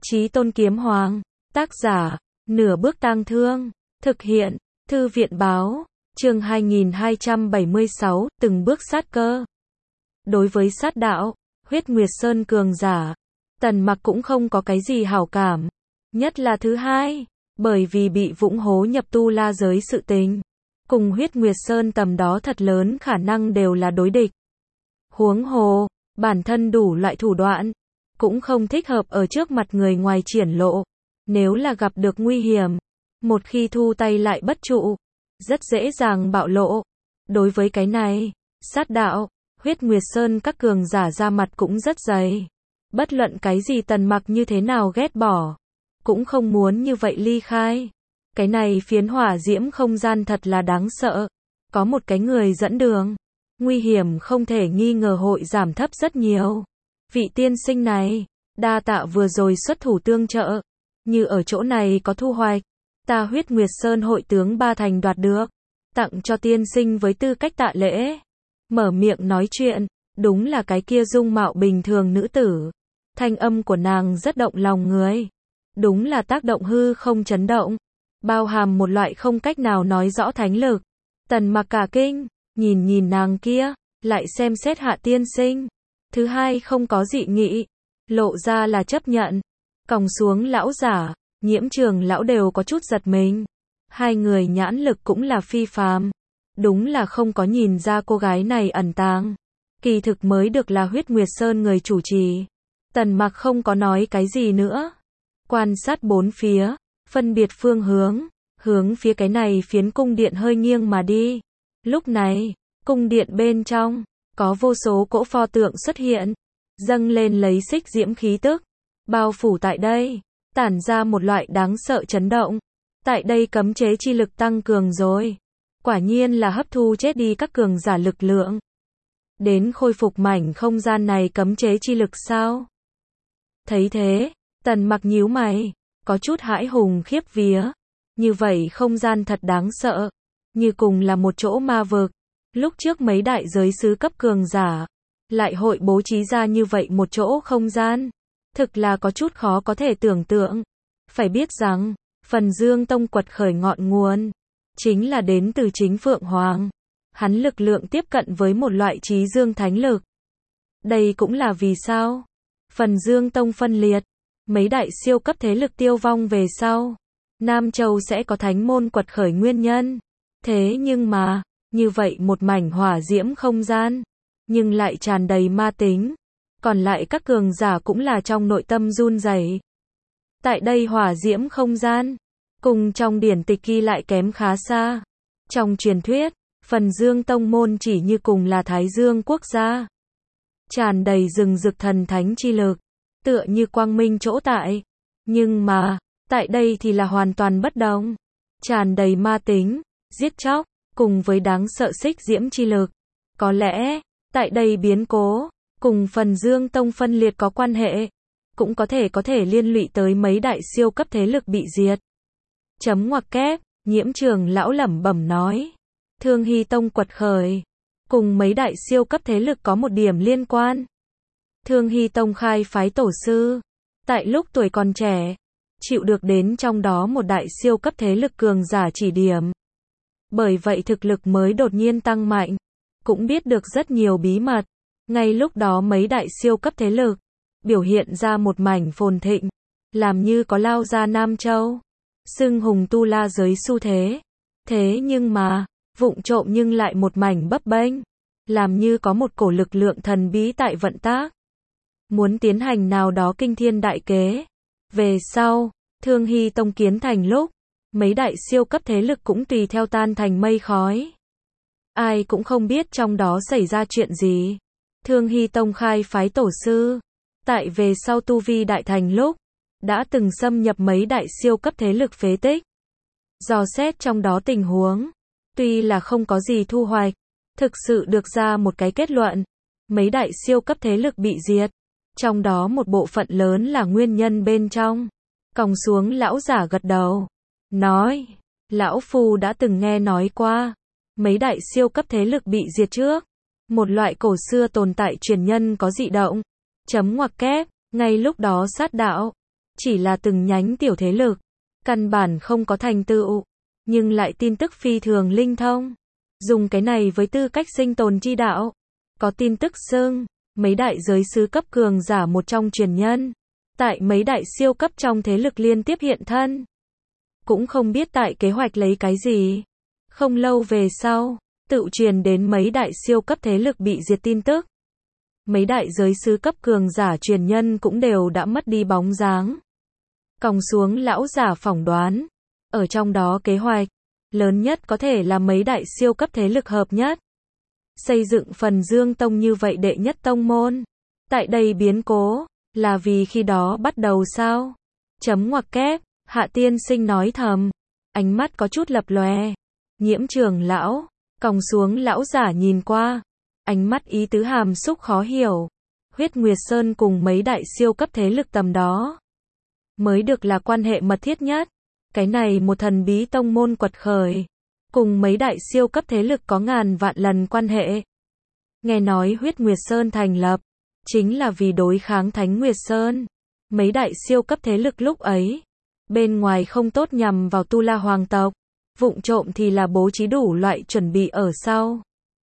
Chí Tôn Kiếm Hoàng, tác giả, Nửa Bước Tang Thương, thực hiện, Thư viện báo, chương 2276, từng bước sát cơ. Đối với sát đạo, Huyết Nguyệt Sơn cường giả, Tần Mặc cũng không có cái gì hảo cảm, nhất là thứ hai, bởi vì bị vũng hố nhập tu la giới sự tình, cùng Huyết Nguyệt Sơn tầm đó thật lớn khả năng đều là đối địch. Huống hồ, bản thân đủ loại thủ đoạn, cũng không thích hợp ở trước mặt người ngoài triển lộ, nếu là gặp được nguy hiểm, một khi thu tay lại bất trụ, rất dễ dàng bạo lộ. Đối với cái này, sát đạo, Huyết Nguyệt Sơn các cường giả ra mặt cũng rất dày. Bất luận cái gì Tần Mặc như thế nào ghét bỏ, cũng không muốn như vậy ly khai. Cái này phiến hỏa diễm không gian thật là đáng sợ. Có một cái người dẫn đường, nguy hiểm không thể nghi ngờ hội giảm thấp rất nhiều. Vị tiên sinh này, đa tạ vừa rồi xuất thủ tương trợ, như ở chỗ này có thu hoạch, ta Huyết Nguyệt Sơn hội tướng ba thành đoạt được, tặng cho tiên sinh với tư cách tạ lễ. Mở miệng nói chuyện, đúng là cái kia dung mạo bình thường nữ tử. Thanh âm của nàng rất động lòng người. Đúng là tác động hư không chấn động, bao hàm một loại không cách nào nói rõ thánh lực. Tần Mặc cả kinh, nhìn nàng kia, lại xem xét hạ tiên sinh. Thứ hai không có dị nghị, lộ ra là chấp nhận. Còng xuống lão giả, Nhiễm Trường lão đều có chút giật mình. Hai người nhãn lực cũng là phi phàm. Đúng là không có nhìn ra cô gái này ẩn tàng. Kỳ thực mới được là Huyết Nguyệt Sơn người chủ trì. Tần Mặc không có nói cái gì nữa. Quan sát bốn phía, phân biệt phương hướng phía cái này phiến cung điện hơi nghiêng mà đi. Lúc này, cung điện bên trong, có vô số cỗ pho tượng xuất hiện, dâng lên lấy xích diễm khí tức, bao phủ tại đây, tản ra một loại đáng sợ chấn động. Tại đây cấm chế chi lực tăng cường rồi. Quả nhiên là hấp thu chết đi các cường giả lực lượng. Đến khôi phục mảnh không gian này cấm chế chi lực sao? Thấy thế, Tần Mặc nhíu mày, có chút hãi hùng khiếp vía. Như vậy không gian thật đáng sợ, như cùng là một chỗ ma vực. Lúc trước mấy đại giới sứ cấp cường giả, lại hội bố trí ra như vậy một chỗ không gian. Thực là có chút khó có thể tưởng tượng. Phải biết rằng, Phần Dương Tông quật khởi ngọn nguồn, chính là đến từ chính Phượng Hoàng. Hắn lực lượng tiếp cận với một loại trí dương thánh lực. Đây cũng là vì sao Phần Dương Tông phân liệt, mấy đại siêu cấp thế lực tiêu vong về sau, Nam Châu sẽ có thánh môn quật khởi nguyên nhân. Thế nhưng mà, như vậy một mảnh hỏa diễm không gian, nhưng lại tràn đầy ma tính. Còn lại các cường giả cũng là trong nội tâm run rẩy. Tại đây hỏa diễm không gian, cùng trong điển tịch ghi lại kém khá xa. Trong truyền thuyết, Phần Dương Tông môn chỉ như cùng là Thái Dương quốc gia. Tràn đầy rừng rực thần thánh chi lực, tựa như quang minh chỗ tại. Nhưng mà, tại đây thì là hoàn toàn bất đồng. Tràn đầy ma tính, giết chóc, cùng với đáng sợ xích diễm chi lực. Có lẽ, tại đây biến cố, cùng Phần Dương Tông phân liệt có quan hệ. Cũng có thể liên lụy tới mấy đại siêu cấp thế lực bị diệt. Chấm ngoặc kép, Nhiễm Trường lão lẩm bẩm nói. Thương Hy Tông quật khởi, cùng mấy đại siêu cấp thế lực có một điểm liên quan. Thương Hy Tông khai phái tổ sư, tại lúc tuổi còn trẻ, chịu được đến trong đó một đại siêu cấp thế lực cường giả chỉ điểm. Bởi vậy thực lực mới đột nhiên tăng mạnh, cũng biết được rất nhiều bí mật. Ngay lúc đó mấy đại siêu cấp thế lực, biểu hiện ra một mảnh phồn thịnh, làm như có lao ra Nam Châu, xưng hùng tu la giới xu thế. Thế nhưng mà, vụng trộm nhưng lại một mảnh bấp bênh, làm như có một cổ lực lượng thần bí tại vận tác, muốn tiến hành nào đó kinh thiên đại kế. Về sau, Thương Hy Tông kiến thành lúc, mấy đại siêu cấp thế lực cũng tùy theo tan thành mây khói. Ai cũng không biết trong đó xảy ra chuyện gì. Thương Hy Tông khai phái tổ sư, tại về sau tu vi đại thành lúc, đã từng xâm nhập mấy đại siêu cấp thế lực phế tích. Dò xét trong đó tình huống, tuy là không có gì thu hoạch, thực sự được ra một cái kết luận. Mấy đại siêu cấp thế lực bị diệt, trong đó một bộ phận lớn là nguyên nhân bên trong. Còng xuống lão giả gật đầu, nói, lão phu đã từng nghe nói qua, mấy đại siêu cấp thế lực bị diệt trước. Một loại cổ xưa tồn tại truyền nhân có dị động. Chấm ngoặc kép, ngay lúc đó sát đạo, chỉ là từng nhánh tiểu thế lực, căn bản không có thành tựu, nhưng lại tin tức phi thường linh thông. Dùng cái này với tư cách sinh tồn chi đạo. Có tin tức xưng, mấy đại giới sứ cấp cường giả một trong truyền nhân. Tại mấy đại siêu cấp trong thế lực liên tiếp hiện thân. Cũng không biết tại kế hoạch lấy cái gì. Không lâu về sau, tự truyền đến mấy đại siêu cấp thế lực bị diệt tin tức. Mấy đại giới sứ cấp cường giả truyền nhân cũng đều đã mất đi bóng dáng. Còng xuống lão giả phỏng đoán. Ở trong đó kế hoạch lớn nhất có thể là mấy đại siêu cấp thế lực hợp nhất. Xây dựng Phần Dương Tông như vậy đệ nhất tông môn. Tại đây biến cố, là vì khi đó bắt đầu sao? Chấm ngoặc kép, Hạ tiên sinh nói thầm. Ánh mắt có chút lập lòe. Nhiễm trưởng lão, còng xuống lão giả nhìn qua. Ánh mắt ý tứ hàm xúc khó hiểu. Huyết Nguyệt Sơn cùng mấy đại siêu cấp thế lực tầm đó. Mới được là quan hệ mật thiết nhất. Cái này một thần bí tông môn quật khởi. Cùng mấy đại siêu cấp thế lực có ngàn vạn lần quan hệ. Nghe nói Huyết Nguyệt Sơn thành lập. Chính là vì đối kháng Thánh Nguyệt Sơn. Mấy đại siêu cấp thế lực lúc ấy. Bên ngoài không tốt nhằm vào Tu La Hoàng tộc. Vụng trộm thì là bố trí đủ loại chuẩn bị ở sau.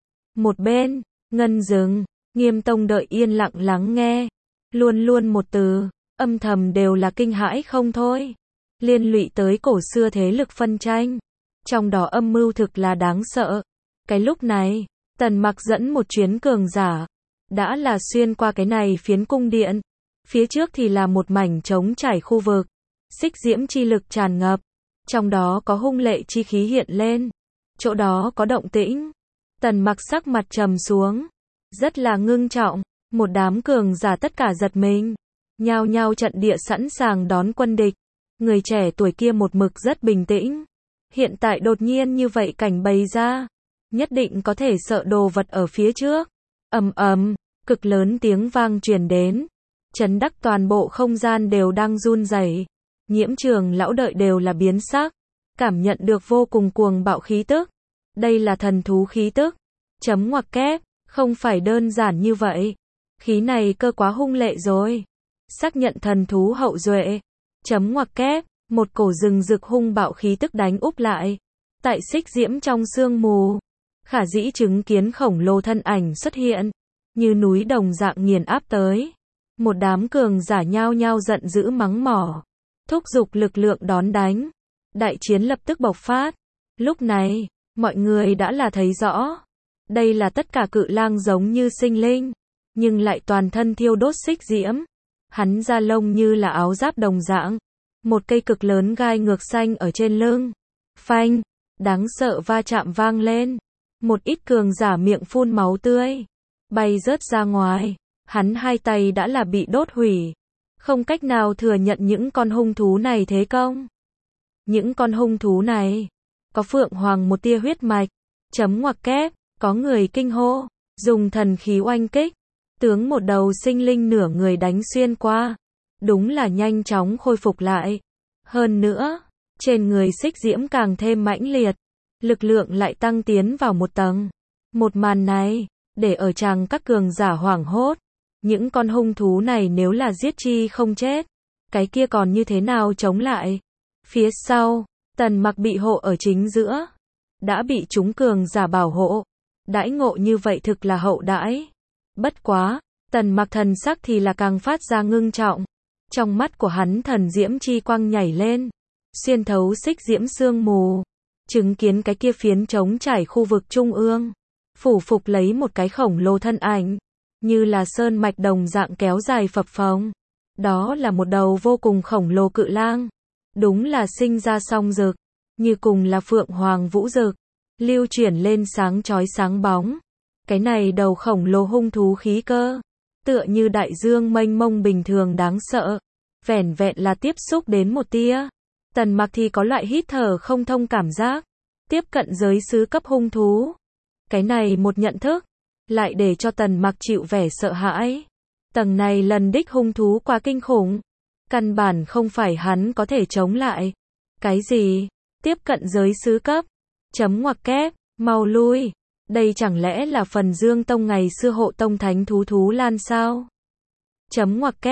Một bên, Ngân Dừng, Nghiêm Tông đợi yên lặng lắng nghe. Luôn luôn một từ, âm thầm đều là kinh hãi không thôi. Liên lụy tới cổ xưa thế lực phân tranh. Trong đó âm mưu thực là đáng sợ. Cái lúc này, Tần Mặc dẫn một chuyến cường giả. Đã là xuyên qua cái này phiến cung điện. Phía trước thì là một mảnh trống trải khu vực. Xích diễm chi lực tràn ngập. Trong đó có hung lệ chi khí hiện lên. Chỗ đó có động tĩnh. Tần Mặc sắc mặt trầm xuống. Rất là ngưng trọng. Một đám cường giả tất cả giật mình. Nhao nhao trận địa sẵn sàng đón quân địch. Người trẻ tuổi kia một mực rất bình tĩnh. Hiện tại đột nhiên như vậy cảnh bày ra. Nhất định có thể sợ đồ vật ở phía trước. Ầm ầm, cực lớn tiếng vang truyền đến. Chấn đắc toàn bộ không gian đều đang run rẩy. Nhiễm trường lão đợi đều là biến sắc. Cảm nhận được vô cùng cuồng bạo khí tức. Đây là thần thú khí tức. Chấm ngoặc kép, không phải đơn giản như vậy. Khí này cơ quá hung lệ rồi. Xác nhận thần thú hậu duệ. Chấm ngoặc kép, một cổ rừng rực hung bạo khí tức đánh úp lại. Tại xích diễm trong sương mù. Khả dĩ chứng kiến khổng lồ thân ảnh xuất hiện. Như núi đồng dạng nghiền áp tới. Một đám cường giả nhao nhao giận dữ mắng mỏ. Thúc giục lực lượng đón đánh. Đại chiến lập tức bộc phát. Lúc này, mọi người đã là thấy rõ. Đây là tất cả cự lang giống như sinh linh. Nhưng lại toàn thân thiêu đốt xích diễm. Hắn da lông như là áo giáp đồng dạng. Một cây cực lớn gai ngược xanh ở trên lưng. Phanh, đáng sợ va chạm vang lên. Một ít cường giả miệng phun máu tươi. Bay rớt ra ngoài. Hắn hai tay đã là bị đốt hủy. Không cách nào thừa nhận những con hung thú này thế công. Những con hung thú này. Có phượng hoàng một tia huyết mạch. Chấm ngoặc kép. Có người kinh hô. Dùng thần khí oanh kích. Tướng một đầu sinh linh nửa người đánh xuyên qua. Đúng là nhanh chóng khôi phục lại. Hơn nữa, trên người xích diễm càng thêm mãnh liệt. Lực lượng lại tăng tiến vào một tầng. Một màn này, để ở chàng các cường giả hoảng hốt. Những con hung thú này nếu là giết chi không chết. Cái kia còn như thế nào chống lại? Phía sau, Tần Mặc bị hộ ở chính giữa. Đã bị chúng cường giả bảo hộ. Đãi ngộ như vậy thực là hậu đãi. Bất quá, Tần Mặc thần sắc thì là càng phát ra ngưng trọng. Trong mắt của hắn thần diễm chi quang nhảy lên. Xuyên thấu xích diễm sương mù. Chứng kiến cái kia phiến trống trải khu vực trung ương. Phủ phục lấy một cái khổng lồ thân ảnh. Như là sơn mạch đồng dạng kéo dài phập phồng. Đó là một đầu vô cùng khổng lồ cự lang. Đúng là sinh ra song rực. Như cùng là phượng hoàng vũ rực. Lưu chuyển lên sáng chói sáng bóng. Cái này đầu khổng lồ hung thú khí cơ. Tựa như đại dương mênh mông bình thường đáng sợ. Vẻn vẹn là tiếp xúc đến một tia. Tần Mặc thì có loại hít thở không thông cảm giác. Tiếp cận giới sứ cấp hung thú. Cái này một nhận thức. Lại để cho Tần Mặc chịu vẻ sợ hãi. Tầng này lần đích hung thú quá kinh khủng. Căn bản không phải hắn có thể chống lại. Cái gì? Tiếp cận giới sứ cấp. Chấm ngoặc kép. Mau lui. Đây chẳng lẽ là Phần Dương Tông ngày xưa hộ tông thánh thú Thú Lan sao? Chấm ngoặc kép.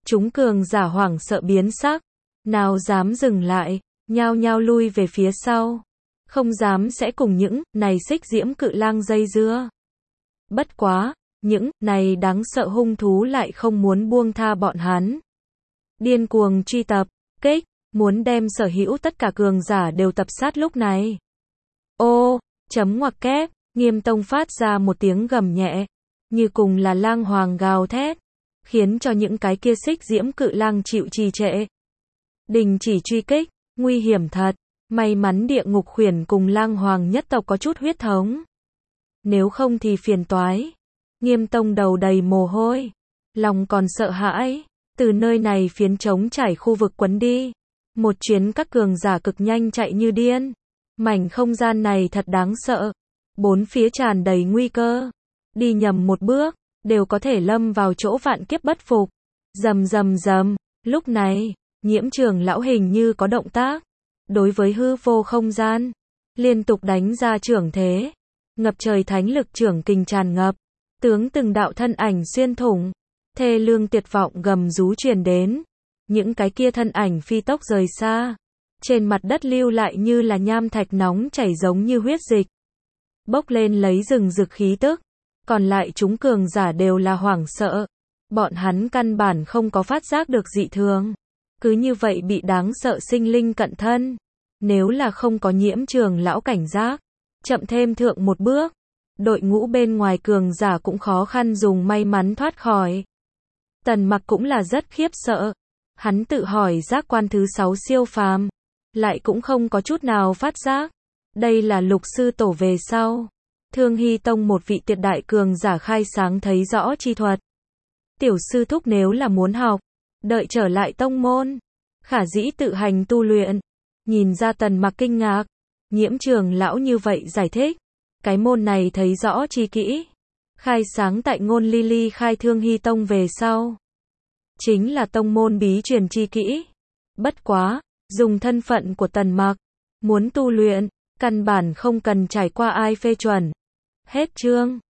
Chúng cường giả hoảng sợ biến sắc, nào dám dừng lại, nhao nhao lui về phía sau, không dám sẽ cùng những này xích diễm cự lang dây dưa. Bất quá, những này đáng sợ hung thú lại không muốn buông tha bọn hắn. Điên cuồng truy tập, kích, muốn đem sở hữu tất cả cường giả đều tập sát lúc này. Ô, chấm ngoặc kép, Nghiêm Tông phát ra một tiếng gầm nhẹ, như cùng là lang hoàng gào thét, khiến cho những cái kia xích diễm cự lang chịu trì trệ. Đình chỉ truy kích, nguy hiểm thật, may mắn địa ngục khuyển cùng lang hoàng nhất tộc có chút huyết thống. Nếu không thì phiền toái. Nghiêm Tông đầu đầy mồ hôi, lòng còn sợ hãi, từ nơi này phiến trống trải khu vực quấn đi. Một chuyến các cường giả cực nhanh chạy như điên. Mảnh không gian này thật đáng sợ. Bốn phía tràn đầy nguy cơ. Đi nhầm một bước, đều có thể lâm vào chỗ vạn kiếp bất phục. Rầm rầm rầm, lúc này, Nhiễm Trường lão hình như có động tác. Đối với hư vô không gian, liên tục đánh ra trưởng thế. Ngập trời thánh lực trưởng kình tràn ngập. Tướng từng đạo thân ảnh xuyên thủng. Thê lương tuyệt vọng gầm rú truyền đến. Những cái kia thân ảnh phi tốc rời xa. Trên mặt đất lưu lại như là nham thạch nóng chảy giống như huyết dịch. Bốc lên lấy rừng rực khí tức. Còn lại chúng cường giả đều là hoảng sợ. Bọn hắn căn bản không có phát giác được dị thường. Cứ như vậy bị đáng sợ sinh linh cận thân. Nếu là không có Nhiễm Trường lão cảnh giác, chậm thêm thượng một bước, đội ngũ bên ngoài cường giả cũng khó khăn dùng may mắn thoát khỏi. Tần Mặc cũng là rất khiếp sợ. Hắn tự hỏi giác quan thứ 6 siêu phàm, lại cũng không có chút nào phát giác. Đây là Lục sư tổ về sau. Thương Hy Tông một vị tuyệt đại cường giả khai sáng thấy rõ chi thuật. Tiểu sư thúc nếu là muốn học, đợi trở lại tông môn, khả dĩ tự hành tu luyện. Nhìn ra Tần Mặc kinh ngạc, Nhiễm Trường lão như vậy giải thích. Cái môn này thấy rõ chi kỹ. Khai sáng tại ngôn ly ly khai Thương Hy Tông về sau. Chính là tông môn bí truyền chi kỹ. Bất quá, dùng thân phận của Tần Mặc, muốn tu luyện, căn bản không cần trải qua ai phê chuẩn. Hết chương.